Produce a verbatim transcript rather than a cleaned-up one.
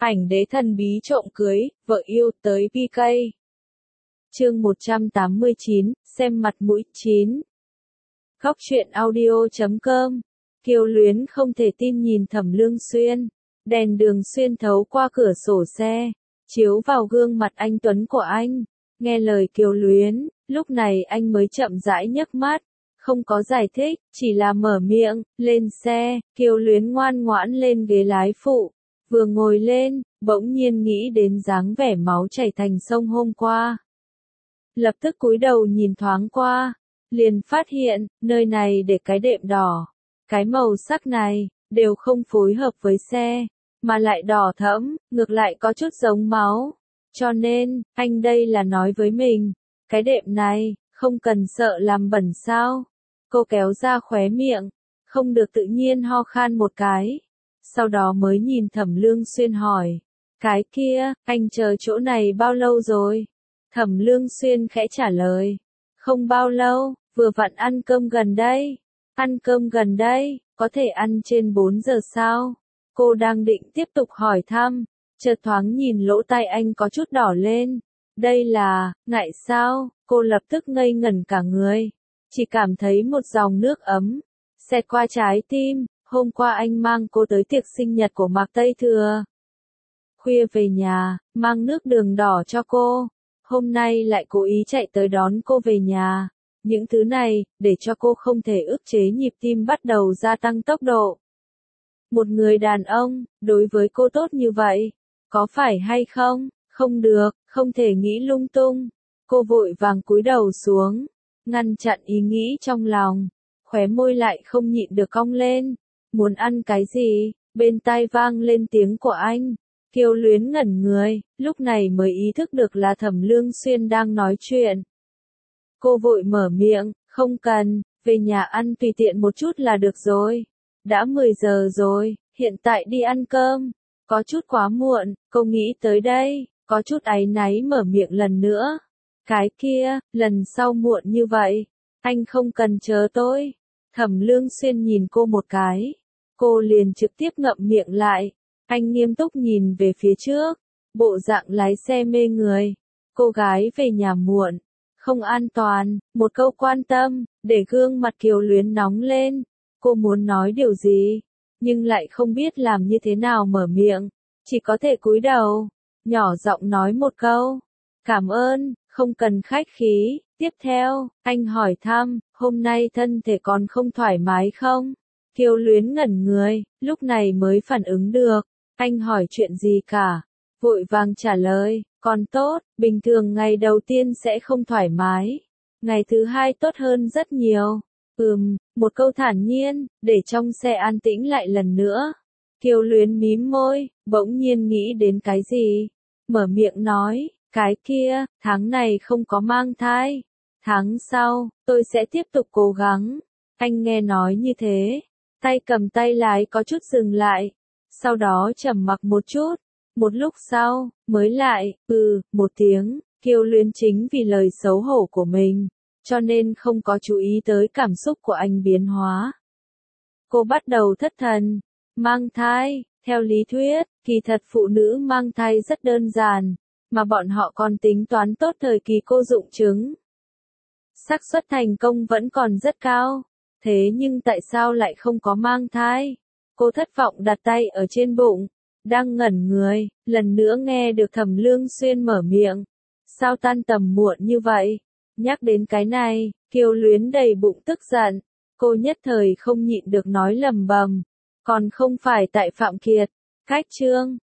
Ảnh đế thần bí trộm cưới, vợ yêu tới pê ca. Chương một trăm tám mươi chín, xem mặt mũi, chín. Góc truyện audio chấm com. Kiều Luyến không thể tin nhìn Thẩm Lương Xuyên. Đèn đường xuyên thấu qua cửa sổ xe, chiếu vào gương mặt anh tuấn của anh. Nghe lời Kiều Luyến, lúc này anh mới chậm rãi nhấc mắt. Không có giải thích, chỉ là mở miệng, lên xe. Kiều Luyến ngoan ngoãn lên ghế lái phụ. Vừa ngồi lên, bỗng nhiên nghĩ đến dáng vẻ máu chảy thành sông hôm qua. Lập tức cúi đầu nhìn thoáng qua, liền phát hiện, nơi này để cái đệm đỏ. Cái màu sắc này, đều không phối hợp với xe, mà lại đỏ thẫm, ngược lại có chút giống máu. Cho nên, anh đây là nói với mình, cái đệm này, không cần sợ làm bẩn sao. Cô kéo ra khóe miệng, không được tự nhiên ho khan một cái. Sau đó mới nhìn Thẩm Lương Xuyên hỏi, cái kia, anh chờ chỗ này bao lâu rồi? Thẩm Lương Xuyên khẽ trả lời, không bao lâu, vừa vặn ăn cơm gần đây. Ăn cơm gần đây, có thể ăn trên bốn giờ sao? Cô đang định tiếp tục hỏi thăm, chợt thoáng nhìn lỗ tai anh có chút đỏ lên. Đây là, ngại sao? Cô lập tức ngây ngẩn cả người. Chỉ cảm thấy một dòng nước ấm, xẹt qua trái tim. Hôm qua anh mang cô tới tiệc sinh nhật của Mạc Tây Thừa. Khuya về nhà, mang nước đường đỏ cho cô. Hôm nay lại cố ý chạy tới đón cô về nhà. Những thứ này, để cho cô không thể ức chế nhịp tim bắt đầu gia tăng tốc độ. Một người đàn ông, đối với cô tốt như vậy, có phải hay không? Không được, không thể nghĩ lung tung. Cô vội vàng cúi đầu xuống, ngăn chặn ý nghĩ trong lòng. Khóe môi lại không nhịn được cong lên. Muốn ăn cái gì? Bên tai vang lên tiếng của anh. Kiều Luyến ngẩn người, lúc này mới ý thức được là Thẩm Lương Xuyên đang nói chuyện. Cô vội mở miệng, không cần, về nhà ăn tùy tiện một chút là được rồi. Đã mười giờ rồi, hiện tại đi ăn cơm. Có chút quá muộn, cô nghĩ tới đây, có chút áy náy mở miệng lần nữa. Cái kia, lần sau muộn như vậy, anh không cần chờ tôi. Thẩm Lương Xuyên nhìn cô một cái. Cô liền trực tiếp ngậm miệng lại. Anh nghiêm túc nhìn về phía trước. Bộ dạng lái xe mê người. Cô gái về nhà muộn. Không an toàn. Một câu quan tâm. Để gương mặt Kiều Luyến nóng lên. Cô muốn nói điều gì. Nhưng lại không biết làm như thế nào mở miệng. Chỉ có thể cúi đầu. Nhỏ giọng nói một câu. Cảm ơn. Không cần khách khí. Tiếp theo, anh hỏi thăm. Hôm nay thân thể còn không thoải mái không? Kiều Luyến ngẩn người, lúc này mới phản ứng được. Anh hỏi chuyện gì cả? Vội vàng trả lời, còn tốt, bình thường ngày đầu tiên sẽ không thoải mái. Ngày thứ hai tốt hơn rất nhiều. Ừm, một câu thản nhiên, để trong xe an tĩnh lại lần nữa. Kiều Luyến mím môi, bỗng nhiên nghĩ đến cái gì? Mở miệng nói, cái kia, tháng này không có mang thai. Tháng sau, tôi sẽ tiếp tục cố gắng. Anh nghe nói như thế. Tay cầm tay lái có chút dừng lại, sau đó trầm mặc một chút, một lúc sau, mới lại, ừ, một tiếng. Kiều Luyến chính vì lời xấu hổ của mình, cho nên không có chú ý tới cảm xúc của anh biến hóa. Cô bắt đầu thất thần, mang thai, theo lý thuyết, kỳ thật phụ nữ mang thai rất đơn giản, mà bọn họ còn tính toán tốt thời kỳ cô dụng trứng. Xác suất thành công vẫn còn rất cao. Thế nhưng tại sao lại không có mang thai? Cô thất vọng đặt tay ở trên bụng, đang ngẩn người, lần nữa nghe được Thẩm Lương Xuyên mở miệng. Sao tan tầm muộn như vậy? Nhắc đến cái này, Kiều Luyến đầy bụng tức giận, cô nhất thời không nhịn được nói lầm bầm. Còn không phải tại Phạm Kiệt, cách trương,